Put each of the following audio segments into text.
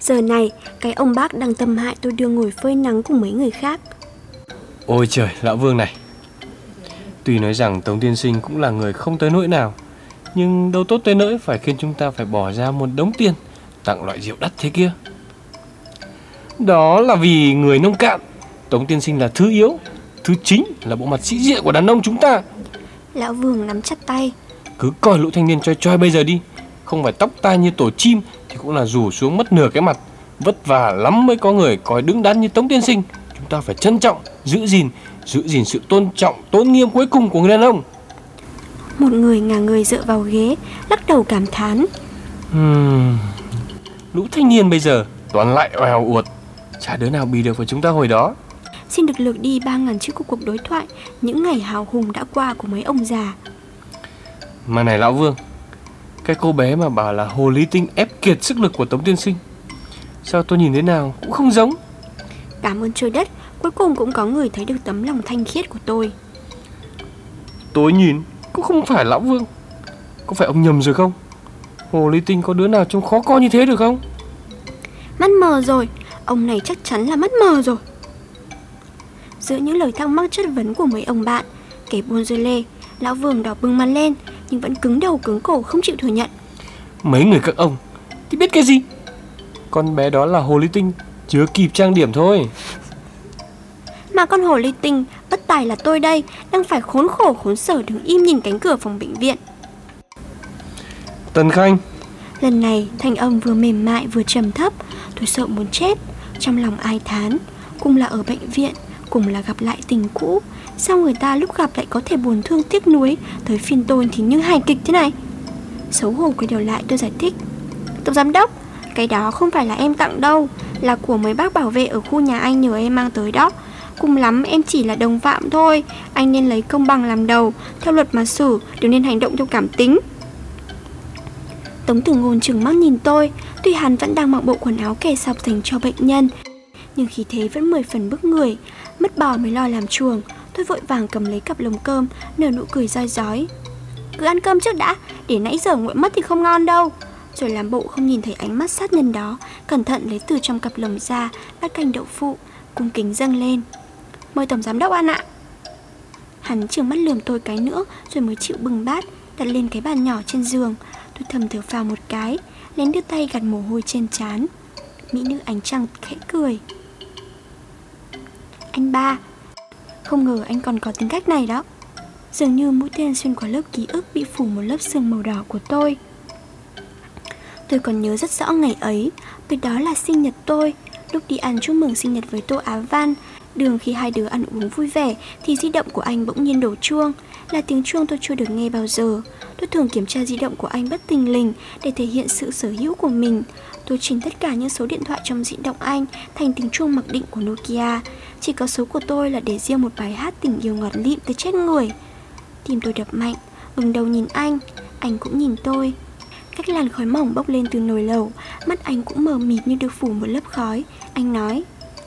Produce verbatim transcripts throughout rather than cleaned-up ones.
Giờ này, cái ông bác đang tâm hại tôi đưa ngồi phơi nắng cùng mấy người khác. Ôi trời, lão Vương này. Tuy nói rằng Tống tiên sinh cũng là người không tới nỗi nào, nhưng đâu tốt tới nỗi phải khiến chúng ta phải bỏ ra một đống tiền tặng loại rượu đắt thế kia. Đó là vì người nông cạn. Tống tiên sinh là thứ yếu, thứ chính là bộ mặt sĩ diện của đàn ông chúng ta. Lão Vương nắm chặt tay. Cứ coi lũ thanh niên choi choi bây giờ đi. Không phải tóc tai như tổ chim thì cũng là rủ xuống mất nửa cái mặt. Vất vả lắm mới có người coi đứng đắn như Tống tiên sinh. Chúng ta phải trân trọng, giữ gìn Giữ gìn sự tôn trọng, tôn nghiêm cuối cùng của người đàn ông. Một người ngả người dựa vào ghế, lắc đầu cảm thán. hmm. Lũ thanh niên bây giờ toàn lại oèo uột, chả đứa nào bì được với chúng ta hồi đó. Xin được lược đi ba ngàn chữ của cuộc đối thoại những ngày hào hùng đã qua của mấy ông già. Mà này lão Vương, cái cô bé mà bảo là hồ ly tinh ép kiệt sức lực của Tống tiên sinh, sao tôi nhìn thế nào cũng không giống. Cảm ơn trời đất, cuối cùng cũng có người thấy được tấm lòng thanh khiết của tôi. Tôi nhìn cũng không phải lão Vương. Có phải ông nhầm rồi không? Hồ ly tinh có đứa nào trông khó coi như thế được không? Mắt mờ rồi, ông này chắc chắn là mắt mờ rồi. Giữa những lời thắc mắc chất vấn của mấy ông bạn kẻ buôn dưa lê, lão Vương đỏ bừng mặt lên nhưng vẫn cứng đầu cứng cổ không chịu thừa nhận. Mấy người các ông thì biết cái gì? Con bé đó là hồ ly tinh chưa kịp trang điểm thôi. Mà con hồ ly tinh bất tài là tôi đây, đang phải khốn khổ khốn sở đứng im nhìn cánh cửa phòng bệnh viện. Tần Khanh. Lần này thanh âm vừa mềm mại vừa trầm thấp. Tôi sợ muốn chết. Trong lòng ai thán, cùng là ở bệnh viện, cùng là gặp lại tình cũ, sao người ta lúc gặp lại có thể buồn thương tiếc nuối, tới phiên tôi thì như hài kịch thế này. Xấu hổ quay đầu lại tôi giải thích. Tổng giám đốc, cái đó không phải là em tặng đâu, là của mấy bác bảo vệ ở khu nhà anh nhờ em mang tới đó. Cùng lắm em chỉ là đồng phạm thôi. Anh nên lấy công bằng làm đầu, theo luật mà xử, đừng nên hành động theo cảm tính. Tống Tử Ngôn trừng mắt nhìn tôi. Tuy hắn vẫn đang mặc bộ quần áo kẻ sọc dành cho bệnh nhân, nhưng khí thế vẫn mười phần bức người. Mất bò mới lo làm chuồng. Tôi vội vàng cầm lấy cặp lồng cơm, nở nụ cười roi rói. Cứ ăn cơm trước đã, để nãy giờ nguội mất thì không ngon đâu. Rồi làm bộ không nhìn thấy ánh mắt sát nhân đó, cẩn thận lấy từ trong cặp lồng ra bát canh đậu phụ, cung kính dâng lên. Mời tổng giám đốc ăn ạ. Hắn trừng mắt lườm tôi cái nữa rồi mới chịu bưng bát đặt lên cái bàn nhỏ trên giường. Tôi thầm thở phào một cái, lén đưa tay gạt mồ hôi trên trán. Mỹ nữ ánh trăng khẽ cười. Anh ba, không ngờ anh còn có tính cách này đó. Dường như mũi tên xuyên qua lớp ký ức bị phủ một lớp sương màu đỏ của tôi. Tôi còn nhớ rất rõ ngày ấy, vì đó là sinh nhật tôi. Lúc đi ăn chúc mừng sinh nhật với Tô Á Văn, đường khi hai đứa ăn uống vui vẻ thì di động của anh bỗng nhiên đổ chuông. Là tiếng chuông tôi chưa được nghe bao giờ. Tôi thường kiểm tra di động của anh bất thình lình để thể hiện sự sở hữu của mình. Tôi chỉnh tất cả những số điện thoại trong di động anh thành tiếng chuông mặc định của Nokia. Chỉ có số của tôi là để riêng một bài hát tình yêu ngọt lịm tới chết người. Tim tôi đập mạnh, ngừng đầu nhìn anh. Anh cũng nhìn tôi. Cách làn khói mỏng bốc lên từ nồi lẩu, mắt anh cũng mờ mịt như được phủ một lớp khói. Anh nói: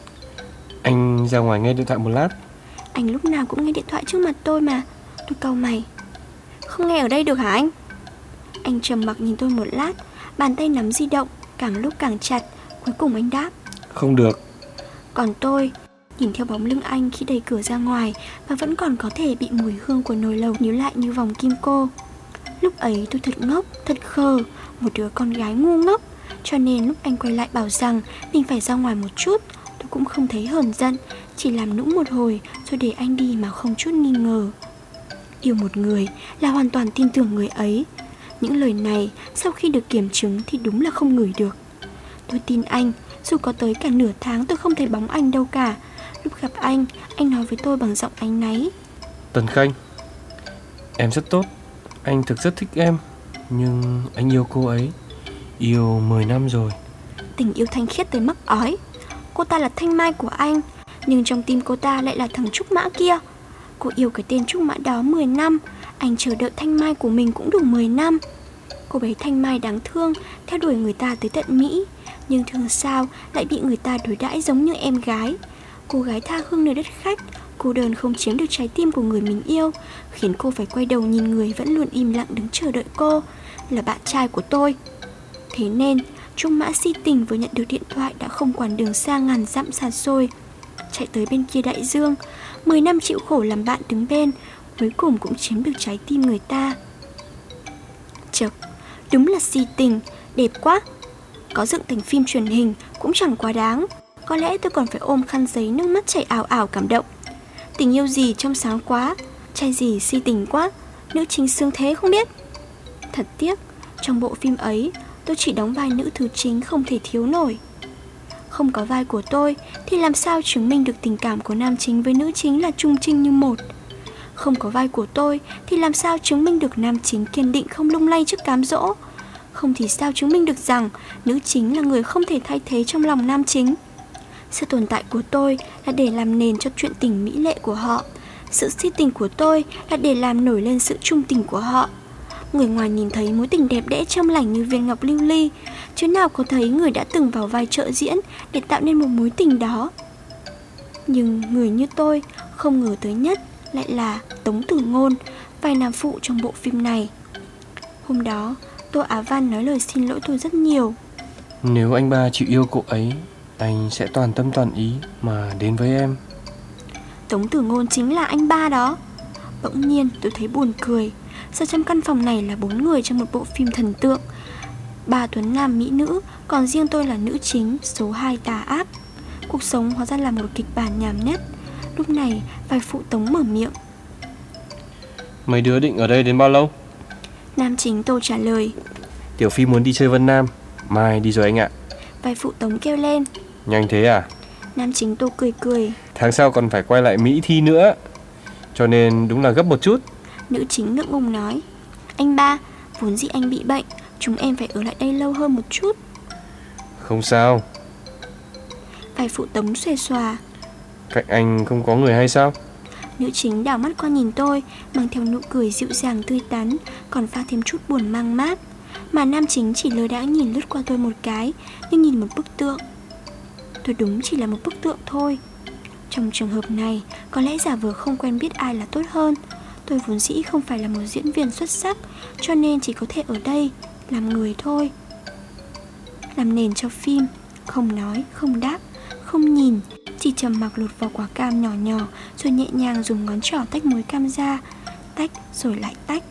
Anh ra ngoài nghe điện thoại một lát. Anh lúc nào cũng nghe điện thoại trước mặt tôi mà. Tôi cau mày. Không nghe ở đây được hả anh? Anh trầm mặc nhìn tôi một lát, bàn tay nắm di động càng lúc càng chặt. Cuối cùng anh đáp: Không được. Còn tôi nhìn theo bóng lưng anh khi đẩy cửa ra ngoài, và vẫn còn có thể bị mùi hương của nồi lẩu níu lại như vòng kim cô. Lúc ấy tôi thật ngốc, thật khờ, một đứa con gái ngu ngốc. Cho nên lúc anh quay lại bảo rằng mình phải ra ngoài một chút, tôi cũng không thấy hờn giận, chỉ làm nũng một hồi rồi để anh đi mà không chút nghi ngờ. Yêu một người là hoàn toàn tin tưởng người ấy. Những lời này sau khi được kiểm chứng thì đúng là không ngửi được. Tôi tin anh, dù có tới cả nửa tháng tôi không thấy bóng anh đâu cả. Lúc gặp anh, anh nói với tôi bằng giọng áy náy: Tần Khanh, em rất tốt. Anh thực rất thích em. Nhưng anh yêu cô ấy, yêu mười năm rồi. Tình yêu thanh khiết tới mắc ói. Cô ta là thanh mai của anh, nhưng trong tim cô ta lại là thằng Trúc Mã kia. Cô yêu cái tên Trúc Mã đó mười năm. Anh chờ đợi thanh mai của mình cũng đủ mười năm. Cô bé thanh mai đáng thương, theo đuổi người ta tới tận Mỹ, nhưng thương sao lại bị người ta đối đãi giống như em gái. Cô gái tha hương nơi đất khách, cô đơn không chiếm được trái tim của người mình yêu, khiến cô phải quay đầu nhìn người vẫn luôn im lặng đứng chờ đợi cô, là bạn trai của tôi. Thế nên Trung Mã si tình vừa nhận được điện thoại đã không quản đường xa ngàn dặm xa xôi, chạy tới bên kia đại dương. Mười năm chịu khổ làm bạn đứng bên, cuối cùng cũng chiếm được trái tim người ta. Chật, đúng là si tình, đẹp quá. Có dựng thành phim truyền hình cũng chẳng quá đáng. Có lẽ tôi còn phải ôm khăn giấy, nước mắt chảy ảo ảo cảm động. Tình yêu gì trong sáng quá, trai gì si tình quá, nữ chính xương thế không biết. Thật tiếc, trong bộ phim ấy tôi chỉ đóng vai nữ thứ chính không thể thiếu nổi. Không có vai của tôi thì làm sao chứng minh được tình cảm của nam chính với nữ chính là trung trinh như một. Không có vai của tôi thì làm sao chứng minh được nam chính kiên định không lung lay trước cám dỗ. Không thì sao chứng minh được rằng nữ chính là người không thể thay thế trong lòng nam chính. Sự tồn tại của tôi là để làm nền cho chuyện tình mỹ lệ của họ. Sự si tình của tôi là để làm nổi lên sự trung tình của họ. Người ngoài nhìn thấy mối tình đẹp đẽ trong lành như viên ngọc lưu ly, chứ nào có thấy người đã từng vào vai trợ diễn để tạo nên một mối tình đó. Nhưng người như tôi không ngờ tới nhất lại là Tống Tử Ngôn, vai nam phụ trong bộ phim này. Hôm đó, Tô Á Văn nói lời xin lỗi tôi rất nhiều. Nếu anh ba chịu yêu cô ấy, anh sẽ toàn tâm toàn ý mà đến với em. Tống Tử Ngôn chính là anh ba đó. Bỗng nhiên tôi thấy buồn cười. Sao trong căn phòng này là bốn người trong một bộ phim thần tượng, ba tuấn nam mỹ nữ, còn riêng tôi là nữ chính, số hai tà ác. Cuộc sống hóa ra là một kịch bản nhảm nhét. Lúc này vai phụ Tống mở miệng. Mấy đứa định ở đây đến bao lâu? Nam chính tôi trả lời. Tiểu Phi muốn đi chơi Vân Nam, mai đi rồi anh ạ. Vai phụ Tống kêu lên. Nhanh thế à? Nam chính tôi cười cười. Tháng sau còn phải quay lại Mỹ thi nữa, cho nên đúng là gấp một chút. Nữ chính ngượng ngùng nói. Anh ba, vốn dĩ anh bị bệnh, chúng em phải ở lại đây lâu hơn một chút. Không sao. Vai phụ Tống xuề xòa. Cạnh anh không có người hay sao? Nữ chính đảo mắt qua nhìn tôi, mang theo nụ cười dịu dàng tươi tắn, còn pha thêm chút buồn mang mát. Mà nam chính chỉ lơ đãng nhìn lướt qua tôi một cái, như nhìn một bức tượng. Tôi đúng chỉ là một bức tượng thôi. Trong trường hợp này, có lẽ giả vờ không quen biết ai là tốt hơn. Tôi vốn dĩ không phải là một diễn viên xuất sắc, cho nên chỉ có thể ở đây làm người thôi, làm nền cho phim. Không nói, không đáp, không nhìn, chỉ trầm mặc lột vỏ quả cam nhỏ nhỏ, rồi nhẹ nhàng dùng ngón trỏ tách muối cam ra. Tách rồi lại tách.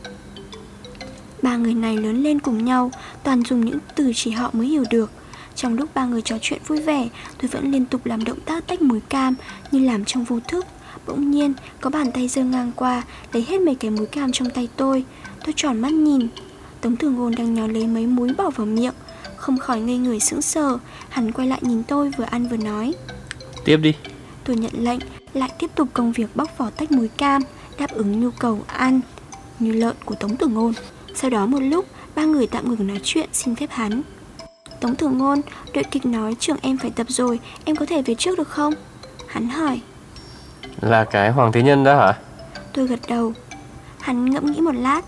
Ba người này lớn lên cùng nhau, toàn dùng những từ chỉ họ mới hiểu được. Trong lúc ba người trò chuyện vui vẻ, tôi vẫn liên tục làm động tác tách muối cam, như làm trong vô thức. Bỗng nhiên có bàn tay giơ ngang qua, lấy hết mấy cái muối cam trong tay tôi. Tôi tròn mắt nhìn. Tống Tử Ngôn đang nhó lấy mấy muối bỏ vào miệng, không khỏi ngây người sững sờ. Hắn quay lại nhìn tôi, vừa ăn vừa nói. Tiếp đi. Tôi nhận lệnh, lại tiếp tục công việc bóc vỏ tách muối cam, đáp ứng nhu cầu ăn như lợn của Tống Tử Ngôn. Sau đó một lúc, ba người tạm ngừng nói chuyện, xin phép hắn. Tống Tử Ngôn, đội kịch nói trường em phải tập rồi, em có thể về trước được không? Hắn hỏi. Là cái Hoàng Thế Nhân đó hả? Tôi gật đầu. Hắn ngẫm nghĩ một lát.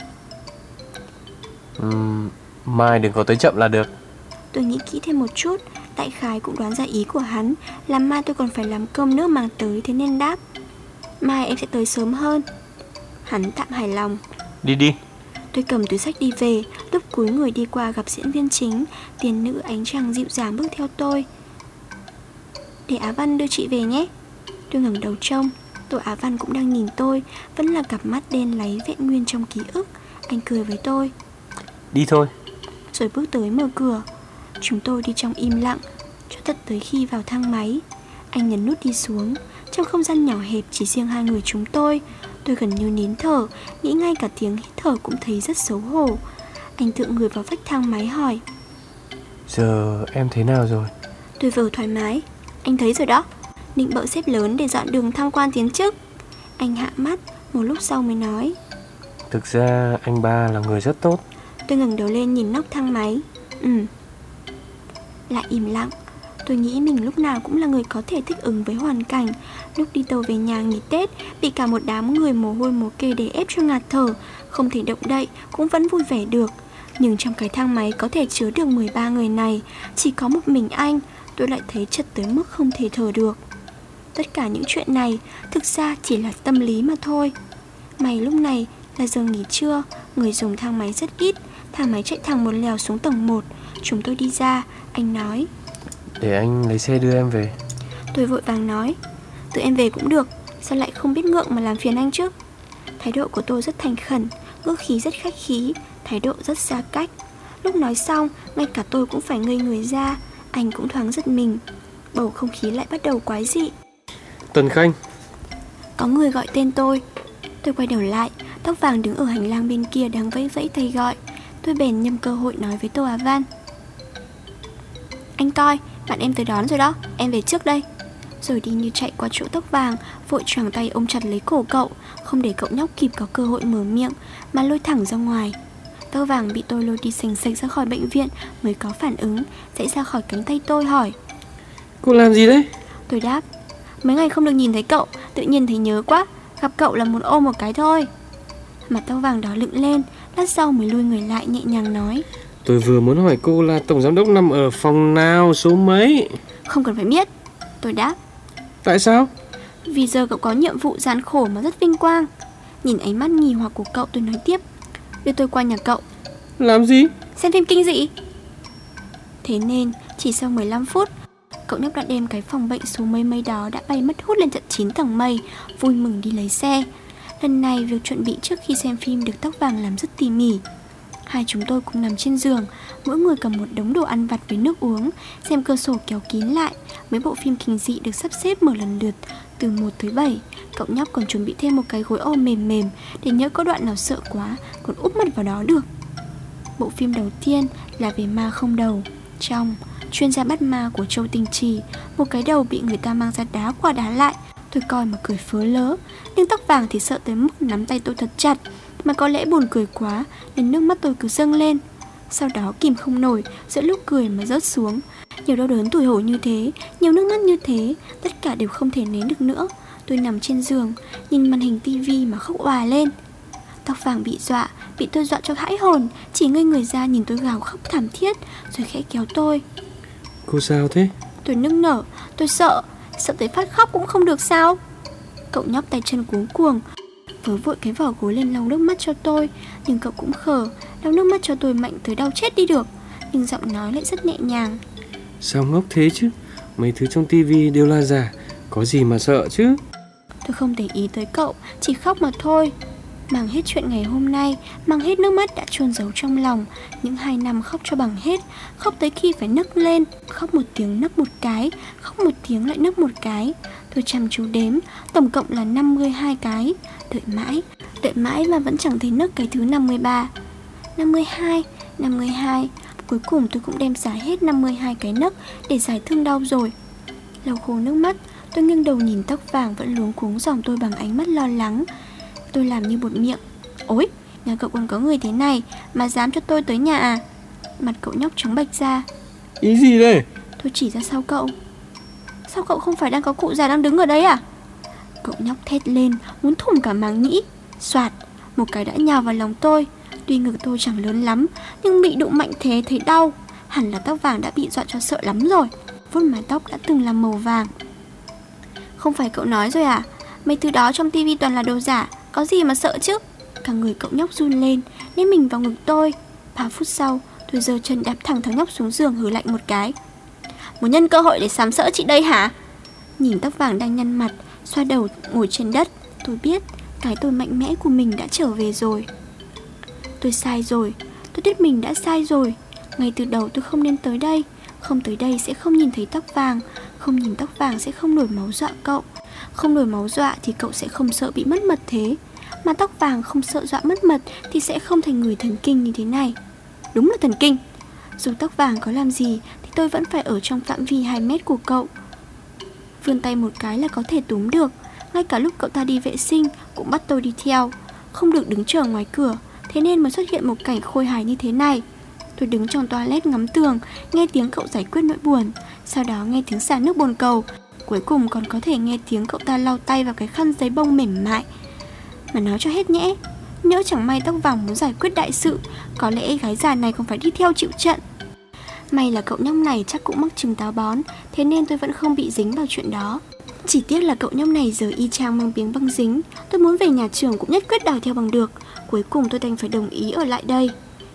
uhm, Mai đừng có tới chậm là được. Tôi nghĩ kỹ thêm một chút, đại khái cũng đoán ra ý của hắn, là mai tôi còn phải làm cơm nước mang tới, thế nên đáp. Mai em sẽ tới sớm hơn. Hắn tạm hài lòng. Đi đi. Tôi cầm túi sách đi về, lúc cúi người đi qua gặp diễn viên chính, tiền nữ ánh trăng dịu dàng bước theo tôi. Để Á Văn đưa chị về nhé. Tôi ngẩng đầu trông, Tô Á Văn cũng đang nhìn tôi, vẫn là cặp mắt đen láy vẹn nguyên trong ký ức. Anh cười với tôi. Đi thôi. Rồi bước tới mở cửa. Chúng tôi đi trong im lặng cho tận tới khi vào thang máy. Anh nhấn nút đi xuống. Trong không gian nhỏ hẹp chỉ riêng hai người chúng tôi, tôi gần như nín thở, nghĩ ngay cả tiếng hít thở cũng thấy rất xấu hổ. Anh tựa người vào vách thang máy hỏi. Giờ em thế nào rồi? Tôi vờ thoải mái. Anh thấy rồi đó, định bợ xếp lớn để dọn đường tham quan tiến chức. Anh hạ mắt, một lúc sau mới nói. Thực ra anh ba là người rất tốt. Tôi ngẩng đầu lên nhìn nóc thang máy. Ừ. Lại im lặng. Tôi nghĩ mình lúc nào cũng là người có thể thích ứng với hoàn cảnh. Lúc đi tàu về nhà nghỉ Tết, bị cả một đám người mồ hôi mồ kê đè ép cho ngạt thở, không thể động đậy, cũng vẫn vui vẻ được. Nhưng trong cái thang máy có thể chứa được mười ba người này, chỉ có một mình anh, tôi lại thấy chật tới mức không thể thở được. Tất cả những chuyện này thực ra chỉ là tâm lý mà thôi. May lúc này là giờ nghỉ trưa, người dùng thang máy rất ít. Thang máy chạy thẳng một lèo xuống tầng một. Chúng tôi đi ra, anh nói: Để anh lấy xe đưa em về. Tôi vội vàng nói: Tự em về cũng được, sao lại không biết ngượng mà làm phiền anh chứ? Thái độ của tôi rất thành khẩn, ngữ khí rất khách khí, thái độ rất xa cách. Lúc nói xong, ngay cả tôi cũng phải ngây người ra. Anh cũng thoáng giật mình. Bầu không khí lại bắt đầu quái dị. Tần Khanh. Có người gọi tên tôi. Tôi quay đầu lại, tóc vàng đứng ở hành lang bên kia đang vẫy vẫy tay gọi. Tôi bèn nhân cơ hội nói với Tô Á Văn: Anh coi, bạn em tới đón rồi đó, em về trước đây. Rồi đi như chạy qua chỗ tóc vàng, vội choàng tay ôm chặt lấy cổ cậu, không để cậu nhóc kịp có cơ hội mở miệng, mà lôi thẳng ra ngoài. Tóc vàng bị tôi lôi đi xành xạch ra khỏi bệnh viện mới có phản ứng, dãy ra khỏi cánh tay tôi hỏi: Cô làm gì đấy? Tôi đáp: Mấy ngày không được nhìn thấy cậu, tự nhiên thấy nhớ quá, gặp cậu là muốn ôm một cái thôi. Mặt tóc vàng đỏ lựng lên, lát sau mới lui người lại nhẹ nhàng nói: Tôi vừa muốn hỏi cô là tổng giám đốc nằm ở phòng nào, số mấy? Không cần phải biết. Tôi đáp. Tại sao? Vì giờ cậu có nhiệm vụ gian khổ mà rất vinh quang. Nhìn ánh mắt nghi hoặc của cậu, tôi nói tiếp: Đưa tôi qua nhà cậu. Làm gì? Xem phim kinh dị. Thế nên chỉ sau mười lăm phút, cậu nhóc đã đem cái phòng bệnh số mấy mấy đó đã bay mất hút lên tận chín tầng mây, vui mừng đi lấy xe. Lần này việc chuẩn bị trước khi xem phim được tóc vàng làm rất tỉ mỉ. Hai chúng tôi cùng nằm trên giường, mỗi người cầm một đống đồ ăn vặt với nước uống, xem cửa sổ kéo kín lại. Mấy bộ phim kinh dị được sắp xếp mở lần lượt từ một tới bảy. Cậu nhóc còn chuẩn bị thêm một cái gối ôm mềm mềm để nhớ có đoạn nào sợ quá còn úp mặt vào đó được. Bộ phim đầu tiên là về ma không đầu. Trong chuyên gia bắt ma của Châu Tinh Trì, một cái đầu bị người ta mang ra đá qua đá lại. Tôi coi mà cười phớ lớ, nhưng tóc vàng thì sợ tới mức nắm tay tôi thật chặt. Mà có lẽ buồn cười quá nên nước mắt tôi cứ dâng lên. Sau đó kìm không nổi, giữa lúc cười mà rớt xuống. Nhiều đau đớn tủi hổ như thế, nhiều nước mắt như thế, tất cả đều không thể nén được nữa. Tôi nằm trên giường, nhìn màn hình tivi mà khóc òa lên. Tóc vàng bị dọa, bị tôi dọa cho hãi hồn, chỉ ngây người ra nhìn tôi gào khóc thảm thiết, rồi khẽ kéo tôi. Cô sao thế? Tôi nức nở, tôi sợ, sợ tới phát khóc cũng không được sao. Cậu nhóc tay chân cuống cuồng, vớ vội cái vỏ gối lên lau nước mắt cho tôi. Nhưng cậu cũng khờ, lau nước mắt cho tôi mạnh tới đau chết đi được. Nhưng giọng nói lại rất nhẹ nhàng. Sao ngốc thế chứ? Mấy thứ trong tivi đều là giả, có gì mà sợ chứ? Tôi không để ý tới cậu, chỉ khóc mà thôi. Mang hết chuyện ngày hôm nay, mang hết nước mắt đã chôn giấu trong lòng. Những hai năm khóc cho bằng hết, khóc tới khi phải nấc lên. Khóc một tiếng nấc một cái, khóc một tiếng lại nấc một cái. Tôi chăm chú đếm, tổng cộng là năm mươi hai cái. Đợi mãi, đợi mãi mà vẫn chẳng thấy nấc cái thứ năm mươi ba. Năm mươi hai, năm mươi hai. Cuối cùng tôi cũng đem xả hết năm mươi hai cái nấc để giải thương đau rồi. Lau khô nước mắt, tôi nghiêng đầu nhìn tóc vàng vẫn luống cuống dòm tôi bằng ánh mắt lo lắng. Tôi làm như bột miệng. Ôi, nhà cậu còn có người thế này mà dám cho tôi tới nhà à? Mặt cậu nhóc trắng bệch ra. Ý gì đây? Tôi chỉ ra sau cậu. Sao cậu không phải đang có cụ già đang đứng ở đấy à? Cậu nhóc thét lên, muốn thủng cả màng nhĩ. Soạt, một cái đã nhào vào lòng tôi. Tuy ngực tôi chẳng lớn lắm, nhưng bị đụng mạnh thế thấy đau. Hẳn là tóc vàng đã bị dọa cho sợ lắm rồi. Vuốt mái tóc đã từng là màu vàng. Không phải cậu nói rồi à? Mấy thứ đó trong tivi toàn là đồ giả, có gì mà sợ chứ? Cả người cậu nhóc run lên, ném mình vào ngực tôi. Ba phút sau, tôi giơ chân đạp thẳng thằng nhóc xuống giường, hừ lạnh một cái. Muốn nhân cơ hội để sàm sỡ chị đây hả? Nhìn tóc vàng đang nhăn mặt, xoa đầu ngồi trên đất, tôi biết cái tôi mạnh mẽ của mình đã trở về rồi. Tôi sai rồi, tôi biết mình đã sai rồi. Ngay từ đầu tôi không nên tới đây. Không tới đây sẽ không nhìn thấy tóc vàng. Không nhìn tóc vàng sẽ không nổi máu dọa cậu. Không nổi máu dọa thì cậu sẽ không sợ bị mất mật thế. Mà tóc vàng không sợ dọa mất mật thì sẽ không thành người thần kinh như thế này. Đúng là thần kinh. Dù tóc vàng có làm gì thì tôi vẫn phải ở trong phạm vi hai mét của cậu. Vươn tay một cái là có thể túm được. Ngay cả lúc cậu ta đi vệ sinh cũng bắt tôi đi theo. Không được đứng chờ ngoài cửa. Thế nên mới xuất hiện một cảnh khôi hài như thế này. Tôi đứng trong toilet ngắm tường, nghe tiếng cậu giải quyết nỗi buồn. Sau đó nghe tiếng xả nước bồn cầu. Cuối cùng còn có thể nghe tiếng cậu ta lau tay vào cái khăn giấy bông mềm mại. Mà nói cho hết nhẽ, nhỡ chẳng may tóc vàng muốn giải quyết đại sự, có lẽ gái già này còn phải đi theo chịu trận. May là cậu nhóc này chắc cũng mắc chứng táo bón, thế nên tôi vẫn không bị dính vào chuyện đó. Chỉ tiếc là cậu nhóc này giờ y chang mang biếng băng dính. Tôi muốn về nhà trường cũng nhất quyết đòi theo bằng được. Cuối cùng tôi đành phải đồng ý ở lại đây.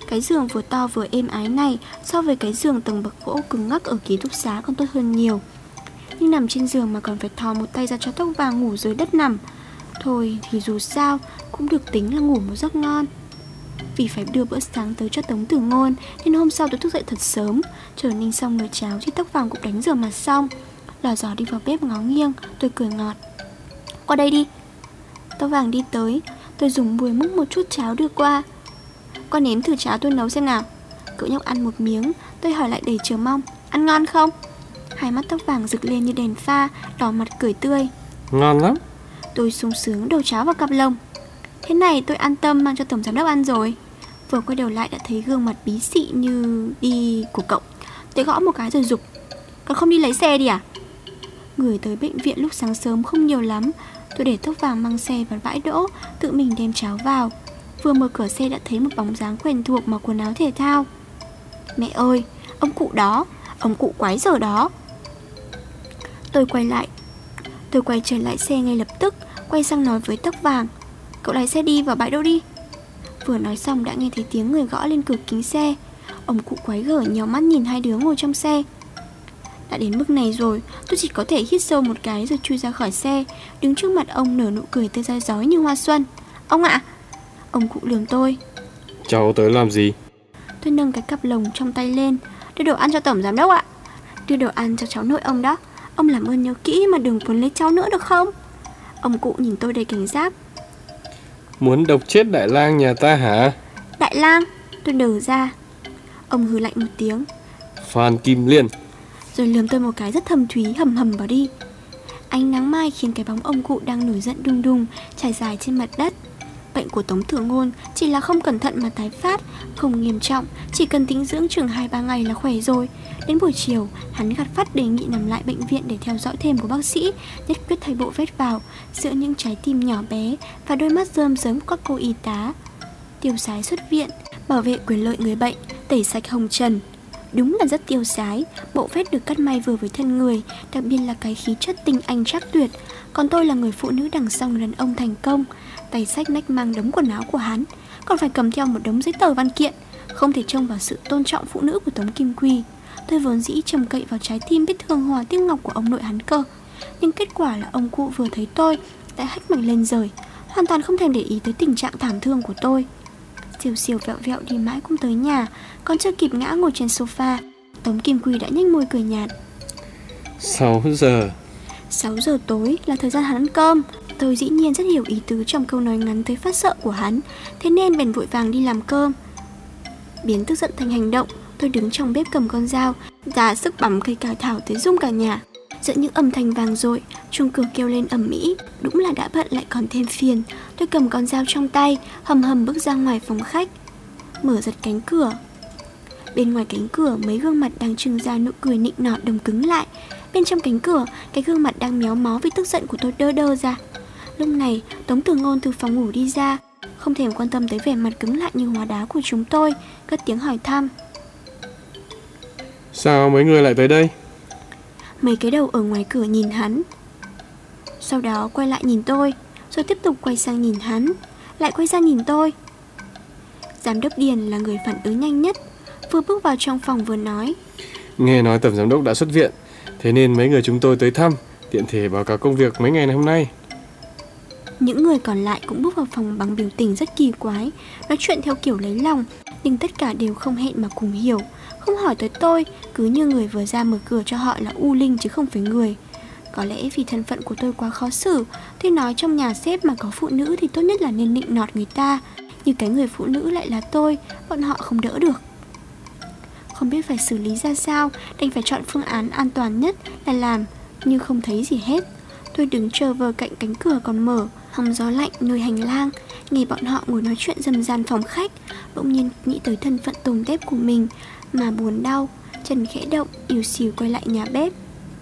Cái giường vừa to vừa êm ái này so với cái giường tầng bậc gỗ cứng ngắc ở ký túc xá còn tốt hơn nhiều. Nhưng nằm trên giường mà còn phải thò một tay ra cho Tóc Vàng ngủ dưới đất nằm. Thôi thì dù sao cũng được tính là ngủ một giấc ngon. Vì phải đưa bữa sáng tới cho Tống Tử Ngôn nên hôm sau tôi thức dậy thật sớm. Chờ ninh xong nồi cháo thì Tóc Vàng cũng đánh rửa mặt xong. Lò dò đi vào bếp ngó nghiêng. Tôi cười ngọt: "Qua đây đi." Tóc Vàng đi tới. Tôi dùng muôi múc một chút cháo đưa qua. "Con nếm thử cháo tôi nấu xem nào." Cậu nhóc ăn một miếng. Tôi hỏi lại đầy chờ mong: "Ăn ngon không?" Hai mắt Tóc Vàng rực lên như đèn pha, đỏ mặt cười tươi: "Ngon lắm." Tôi sung sướng đầu cháo vào cặp lồng. Thế này tôi an tâm mang cho tổng giám đốc ăn rồi. Vừa quay đầu lại đã thấy gương mặt bí xị như đi của cậu. Tôi gõ một cái rồi giục: "Còn không đi lấy xe đi à?" Người tới bệnh viện lúc sáng sớm không nhiều lắm. Tôi để Tóc Vàng mang xe vào bãi đỗ, tự mình đem cháo vào. Vừa mở cửa xe đã thấy một bóng dáng quen thuộc mặc quần áo thể thao. Mẹ ơi, ông cụ đó, ông cụ quái giờ đó. Tôi quay lại Tôi quay trở lại xe ngay lập tức, quay sang nói với Tóc Vàng: "Cậu lái xe đi vào bãi đỗ đi." Vừa nói xong đã nghe thấy tiếng người gõ lên cửa kính xe. Ông cụ quái gở nhéo mắt nhìn hai đứa ngồi trong xe. Đã đến mức này rồi, tôi chỉ có thể hít sâu một cái rồi chui ra khỏi xe, đứng trước mặt ông nở nụ cười tươi ra rói như hoa xuân. "Ông ạ!" Ông cụ lườm tôi: "Cháu tới làm gì?" Tôi nâng cái cặp lồng trong tay lên: "Đưa đồ ăn cho tổng giám đốc ạ." "Đưa đồ ăn cho cháu nội ông đó. Ông làm ơn nhớ kỹ mà đừng cuốn lấy cháu nữa được không?" Ông cụ nhìn tôi đầy cảnh giác: "Muốn độc chết Đại Lang nhà ta hả?" "Đại Lang?" Tôi đờ ra. Ông hừ lạnh một tiếng: "Phan Kim Liên." Rồi lườm tôi một cái rất thâm thúy, hầm hầm bỏ đi. Ánh nắng mai khiến cái bóng ông cụ đang nổi giận đùng đùng trải dài trên mặt đất. Bệnh của Tống Tử Ngôn chỉ là không cẩn thận mà tái phát, không nghiêm trọng, chỉ cần tĩnh dưỡng chừng hai ba ngày là khỏe rồi. Đến buổi chiều, hắn gạt phắt đề nghị nằm lại bệnh viện để theo dõi thêm của bác sĩ, nhất quyết thay bộ vết vào giữa những trái tim nhỏ bé và đôi mắt rơm rớm của các cô y tá. Tiêu sái xuất viện, bảo vệ quyền lợi người bệnh, tẩy sạch hồng trần. Đúng là rất tiêu sái. Bộ vết được cắt may vừa với thân người, đặc biệt là cái khí chất tinh anh trác tuyệt. Còn tôi là người phụ nữ đằng sau người đàn ông thành công. Tay xách nách mang đống quần áo của hắn, còn phải cầm theo một đống giấy tờ văn kiện, không thể trông vào sự tôn trọng phụ nữ của Tống Kim Quy. Tôi vốn dĩ trông cậy vào trái tim biết thương hòa tiếc ngọc của ông nội hắn cơ. Nhưng kết quả là ông cụ vừa thấy tôi đã hách mình lên rời, hoàn toàn không thèm để ý tới tình trạng thảm thương của tôi. Siêu siêu vẹo vẹo đi mãi cũng tới nhà. Còn chưa kịp ngã ngồi trên sofa, Tống Kim Quy đã nhếch môi cười nhạt: Sáu giờ Sáu giờ tối là thời gian hắn ăn cơm. Tôi dĩ nhiên rất hiểu ý tứ trong câu nói ngắn tới phát sợ của hắn, thế nên bèn vội vàng đi làm cơm. Biến tức giận thành hành động, tôi đứng trong bếp cầm con dao, ra sức bằm cây cải thảo tới rung cả nhà. Giữa những âm thanh vang dội, chuông cửa kêu lên ầm ĩ. Đúng là đã bận lại còn thêm phiền. Tôi cầm con dao trong tay, hầm hầm bước ra ngoài phòng khách, mở giật cánh cửa. Bên ngoài cánh cửa, mấy gương mặt đang trưng ra nụ cười nịnh nọt đồng cứng lại. Bên trong cánh cửa, cái gương mặt đang méo mó vì tức giận của tôi đơ đơ ra. Lúc này, Tống Tử Ngôn từ phòng ngủ đi ra, không thèm quan tâm tới vẻ mặt cứng lại như hóa đá của chúng tôi, cất tiếng hỏi thăm: Sao mấy người lại tới đây? Mấy cái đầu ở ngoài cửa nhìn hắn, sau đó quay lại nhìn tôi, rồi tiếp tục quay sang nhìn hắn, lại quay sang nhìn tôi. Giám đốc Điền là người phản ứng nhanh nhất, vừa bước vào trong phòng vừa nói: Nghe nói tổng giám đốc đã xuất viện, thế nên mấy người chúng tôi tới thăm, tiện thể báo cáo công việc mấy ngày hôm nay. Những người còn lại cũng bước vào phòng bằng biểu tình rất kỳ quái, nói chuyện theo kiểu lấy lòng, nhưng tất cả đều không hẹn mà cùng hiểu, không hỏi tới tôi, cứ như người vừa ra mở cửa cho họ là U Linh chứ không phải người. Có lẽ vì thân phận của tôi quá khó xử, tôi nói trong nhà sếp mà có phụ nữ thì tốt nhất là nên nịnh nọt người ta, nhưng cái người phụ nữ lại là tôi, bọn họ không đỡ được. Không biết phải xử lý ra sao, đành phải chọn phương án an toàn nhất là làm như không thấy gì hết. Tôi đứng chờ vờ cạnh cánh cửa còn mở, hóng gió lạnh nơi hành lang, nghe bọn họ ngồi nói chuyện rầm ran phòng khách, bỗng nhiên nghĩ tới thân phận tôm tép của mình mà buồn đau, chân khẽ động, ỉu xìu quay lại nhà bếp.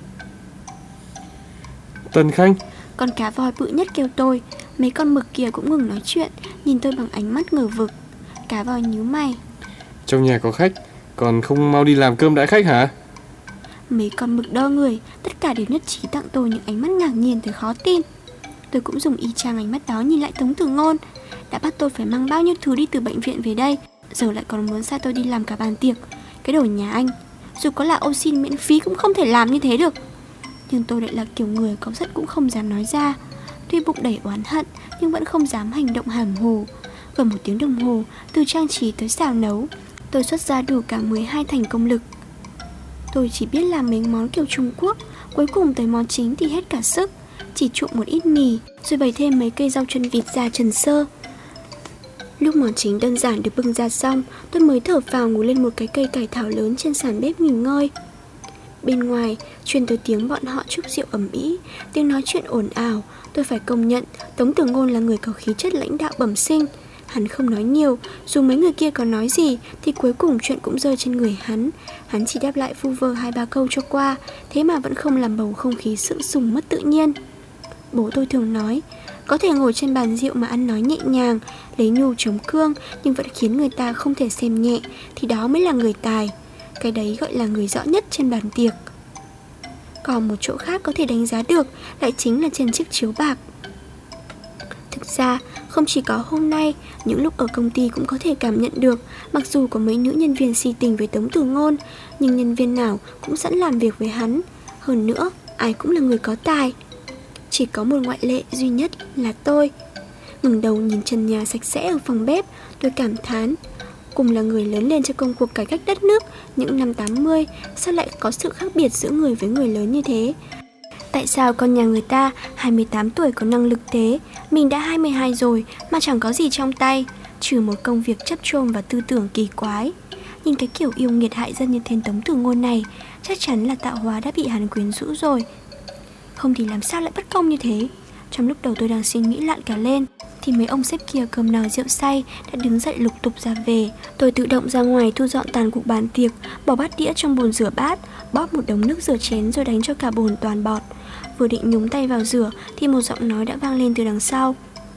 Tần Khanh, Con cá voi bự nhất kêu tôi. Mấy con mực kia cũng ngừng nói chuyện, nhìn tôi bằng ánh mắt ngờ vực. Cá voi nhíu mày: Trong nhà có khách, còn không mau đi làm cơm đãi khách hả? Mấy con mực đơ người, tất cả đều nhất trí tặng tôi những ánh mắt ngạc nhiên tới khó tin. Tôi cũng dùng y chang ánh mắt đó nhìn lại Tống Tử Ngôn. Đã bắt tôi phải mang bao nhiêu thứ đi từ bệnh viện về đây, giờ lại còn muốn sai tôi đi làm cả bàn tiệc. Cái đồ nhà anh, dù có là ô xin miễn phí cũng không thể làm như thế được. Nhưng tôi lại là kiểu người có rất cũng không dám nói ra. Tuy bụng đầy oán hận nhưng vẫn không dám hành động hàm hồ. Gần một tiếng đồng hồ, từ trang trí tới xào nấu, tôi xuất ra đủ cả mười hai thành công lực. Tôi chỉ biết làm mấy món kiểu Trung Quốc, cuối cùng tới món chính thì hết cả sức. Chỉ trụng một ít mì, rồi bày thêm mấy cây rau chân vịt già trần sơ. Lúc món chính đơn giản được bưng ra xong, tôi mới thở phào ngồi lên một cái cây cải thảo lớn trên sàn bếp nghỉ ngơi. Bên ngoài truyền tới tiếng bọn họ chúc rượu ầm ĩ, tiếng nói chuyện ồn ào. Tôi phải công nhận Tống Tử Ngôn là người có khí chất lãnh đạo bẩm sinh. Hắn không nói nhiều, dù mấy người kia có nói gì thì cuối cùng chuyện cũng rơi trên người hắn. Hắn chỉ đáp lại vu vơ hai ba câu cho qua, thế mà vẫn không làm bầu không khí sượng sùng mất tự nhiên. Bố tôi thường nói, có thể ngồi trên bàn rượu mà ăn nói nhẹ nhàng, lấy nhu chống cương, nhưng vẫn khiến người ta không thể xem nhẹ, thì đó mới là người tài. Cái đấy gọi là người rõ nhất trên bàn tiệc. Còn một chỗ khác có thể đánh giá được lại chính là trên chiếc chiếu bạc. Thực ra không chỉ có hôm nay, những lúc ở công ty cũng có thể cảm nhận được. Mặc dù có mấy nữ nhân viên si tình với Tống Tử Ngôn, nhưng nhân viên nào cũng sẵn làm việc với hắn. Hơn nữa, ai cũng là người có tài. Chỉ có một ngoại lệ duy nhất là tôi. Ngẩng đầu nhìn trần nhà sạch sẽ ở phòng bếp, tôi cảm thán, cùng là người lớn lên trong công cuộc cải cách đất nước những năm tám mươi, sao lại có sự khác biệt giữa người với người lớn như thế? Tại sao con nhà người ta hai mươi tám tuổi có năng lực thế, mình đã hai mươi hai rồi mà chẳng có gì trong tay, trừ một công việc chấp chôm và tư tưởng kỳ quái. Nhìn cái kiểu yêu nghiệt hại dân như tên Tống Tử Ngôn này, chắc chắn là tạo hóa đã bị hắn quyến rũ rồi. Không thì làm sao lại bất công như thế? Trong lúc đầu tôi đang suy nghĩ lạn cả lên, thì mấy ông sếp kia cơm no rượu say đã đứng dậy lục tục ra về. Tôi tự động ra ngoài thu dọn tàn cục bàn tiệc, bỏ bát đĩa trong bồn rửa bát, bóp một đống nước rửa chén rồi đánh cho cả bồn toàn bọt. Vừa định nhúng tay vào rửa thì một giọng nói đã vang lên từ đằng sau.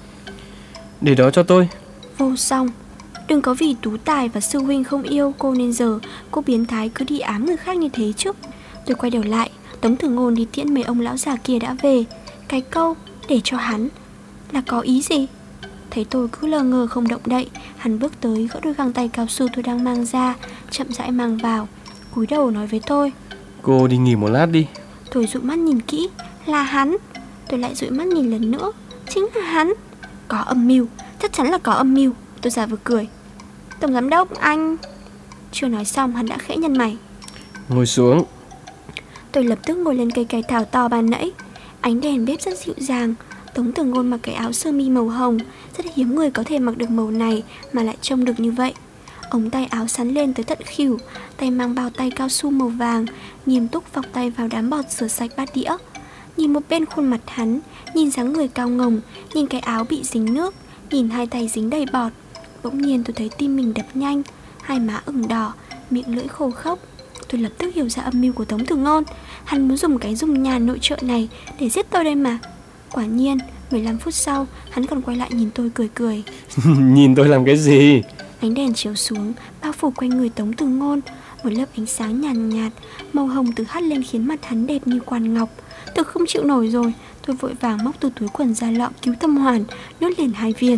Để đó cho tôi. Vô song. Đừng có vì tú tài và sư huynh không yêu cô nên giờ cô biến thái cứ đi ám người khác như thế chứ. Tôi quay đầu lại, Tống Tử Ngôn đi tiễn mấy ông lão già kia đã về. Cái câu để cho hắn là có ý gì? Thấy tôi cứ lờ ngơ không động đậy, hắn bước tới gỡ đôi găng tay cao su tôi đang mang ra, chậm rãi mang vào, cúi đầu nói với tôi. Cô đi nghỉ một lát đi. Tôi dụi mắt nhìn kỹ, là hắn. Tôi lại dụi mắt nhìn lần nữa, chính là hắn. Có âm mưu, chắc chắn là có âm mưu. Tôi giả vờ cười. Tổng giám đốc, anh... Chưa nói xong hắn đã khẽ nhăn mày. Ngồi xuống. Tôi lập tức ngồi lên cây cải thảo to ban nãy. Ánh đèn bếp rất dịu dàng. Tống Tử Ngôn mặc cái áo sơ mi màu hồng, rất hiếm người có thể mặc được màu này mà lại trông được như vậy. Ống tay áo sắn lên tới tận khuỷu, tay mang bao tay cao su màu vàng, nghiêm túc vọc tay vào đám bọt rửa sạch bát đĩa. Nhìn một bên khuôn mặt hắn, nhìn dáng người cao ngồng, nhìn cái áo bị dính nước, nhìn hai tay dính đầy bọt, bỗng nhiên tôi thấy tim mình đập nhanh, hai má ửng đỏ, miệng lưỡi khô khốc. Tôi lập tức hiểu ra âm mưu của Tống Tử Ngôn. Hắn muốn dùng cái dùng nhà nội trợ này để giết tôi đây mà. Quả nhiên, mười lăm phút sau, hắn còn quay lại nhìn tôi cười cười. Nhìn tôi làm cái gì? Ánh đèn chiếu xuống, bao phủ quanh người Tống Tử Ngôn. Một lớp ánh sáng nhàn nhạt, nhạt, màu hồng từ hắt lên khiến mặt hắn đẹp như quan ngọc. Tôi không chịu nổi rồi, tôi vội vàng móc từ túi quần ra lọ cứu tâm hoàn, nuốt liền hai viên.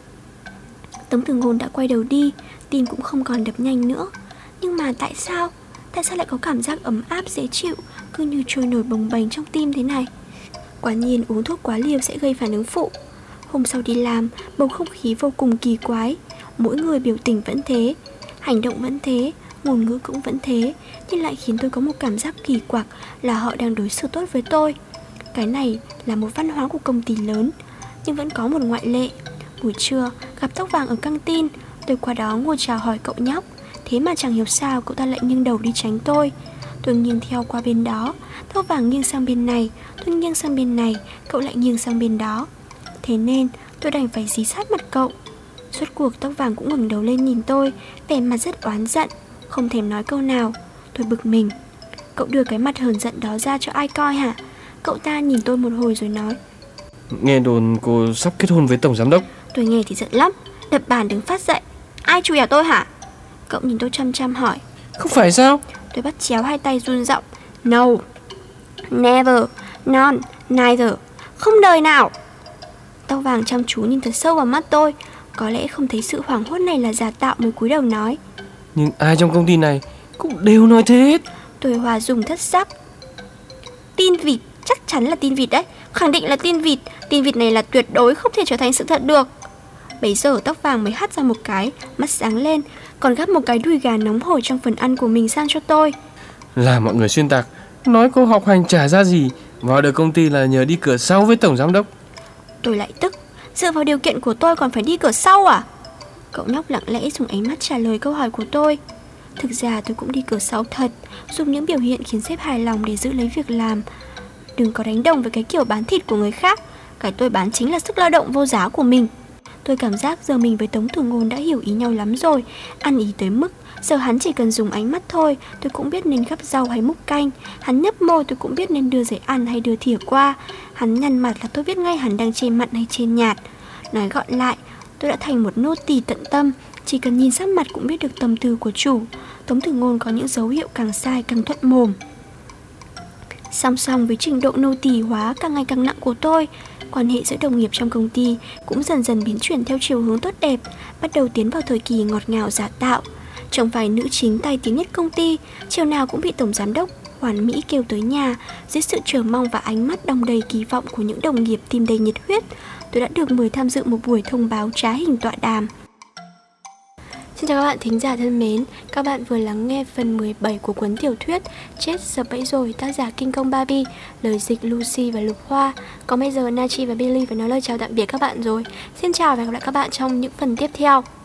Tống Tử Ngôn đã quay đầu đi, tim cũng không còn đập nhanh nữa. Nhưng mà tại sao? Tại sao lại có cảm giác ấm áp dễ chịu, cứ như trôi nổi bồng bềnh trong tim thế này? Quả nhiên uống thuốc quá liều sẽ gây phản ứng phụ. Hôm sau đi làm, bầu không khí vô cùng kỳ quái. Mỗi người biểu tình vẫn thế, hành động vẫn thế, ngôn ngữ cũng vẫn thế, nhưng lại khiến tôi có một cảm giác kỳ quặc là họ đang đối xử tốt với tôi. Cái này là một văn hóa của công ty lớn, nhưng vẫn có một ngoại lệ. Buổi trưa, gặp Tóc Vàng ở căng tin, tôi qua đó ngồi chào hỏi cậu nhóc. Thế mà chẳng hiểu sao cậu ta lại nghiêng đầu đi tránh tôi. Tôi nghiêng theo qua bên đó, Tóc Vàng nghiêng sang bên này, tôi nghiêng sang bên này, cậu lại nghiêng sang bên đó. Thế nên tôi đành phải dí sát mặt cậu. Suốt cuộc Tóc Vàng cũng ngẩng đầu lên nhìn tôi, vẻ mặt rất oán giận, không thèm nói câu nào. Tôi bực mình. Cậu đưa cái mặt hờn giận đó ra cho ai coi hả? Cậu ta nhìn tôi một hồi rồi nói. Nghe đồn cô sắp kết hôn với tổng giám đốc. Tôi nghe thì giận lắm, đập bàn đứng phát dậy. Ai chửi à tôi hả? Cậu nhìn tôi chăm chăm hỏi. Không phải sao? Tôi bắt chéo hai tay run giọng. No, never, none, neither. Không đời nào. Tóc Vàng chăm chú nhìn thật sâu vào mắt tôi. Có lẽ không thấy sự hoảng hốt này là giả tạo mới cúi đầu nói: Nhưng ai trong công ty này cũng đều nói thế hết. Tôi hòa dùng thất sắc: Tin vịt, chắc chắn là tin vịt đấy. Khẳng định là tin vịt. Tin vịt này là tuyệt đối không thể trở thành sự thật được. Bấy giờ tóc vàng mới hắt ra một cái, mắt sáng lên, còn gắp một cái đùi gà nóng hổi trong phần ăn của mình sang cho tôi. Là mọi người xuyên tạc, nói cô học hành chả ra gì, vào được công ty là nhờ đi cửa sau với tổng giám đốc. Tôi lại tức: Dựa vào điều kiện của tôi còn phải đi cửa sau à? Cậu nhóc lặng lẽ dùng ánh mắt trả lời câu hỏi của tôi. Thực ra tôi cũng đi cửa sau thật, dùng những biểu hiện khiến sếp hài lòng để giữ lấy việc làm. Đừng có đánh đồng với cái kiểu bán thịt của người khác. Cái tôi bán chính là sức lao động vô giá của mình. Tôi cảm giác giờ mình với Tống Tử Ngôn đã hiểu ý nhau lắm rồi, ăn ý tới mức giờ hắn chỉ cần dùng ánh mắt thôi, tôi cũng biết nên gắp rau hay múc canh. Hắn nhấp môi, tôi cũng biết nên đưa giấy ăn hay đưa thìa qua. Hắn nhăn mặt là tôi biết ngay hắn đang chê mặn hay chê nhạt. Nói gọn lại, tôi đã thành một nô tỳ tận tâm, chỉ cần nhìn sắc mặt cũng biết được tâm tư của chủ. Tống Tử Ngôn có những dấu hiệu càng sai càng thuận mồm. Song song với trình độ nô tỳ hóa càng ngày càng nặng của tôi, quan hệ giữa đồng nghiệp trong công ty cũng dần dần biến chuyển theo chiều hướng tốt đẹp, bắt đầu tiến vào thời kỳ ngọt ngào giả tạo. Trong vai nữ chính tai tiếng nhất công ty, chiều nào cũng bị tổng giám đốc hoàn mỹ kêu tới nhà. Dưới sự chờ mong và ánh mắt đong đầy kỳ vọng của những đồng nghiệp tim đầy nhiệt huyết, tôi đã được mời tham dự một buổi thông báo trá hình tọa đàm. Xin chào các bạn thính giả thân mến, các bạn vừa lắng nghe phần mười bảy của cuốn tiểu thuyết Chết sập bẫy rồi, tác giả Kinh Công Barbie, lời dịch Lucy và Lục Hoa. Còn bây giờ Nachi và Billy phải nói lời chào tạm biệt các bạn rồi. Xin chào và hẹn gặp lại các bạn trong những phần tiếp theo.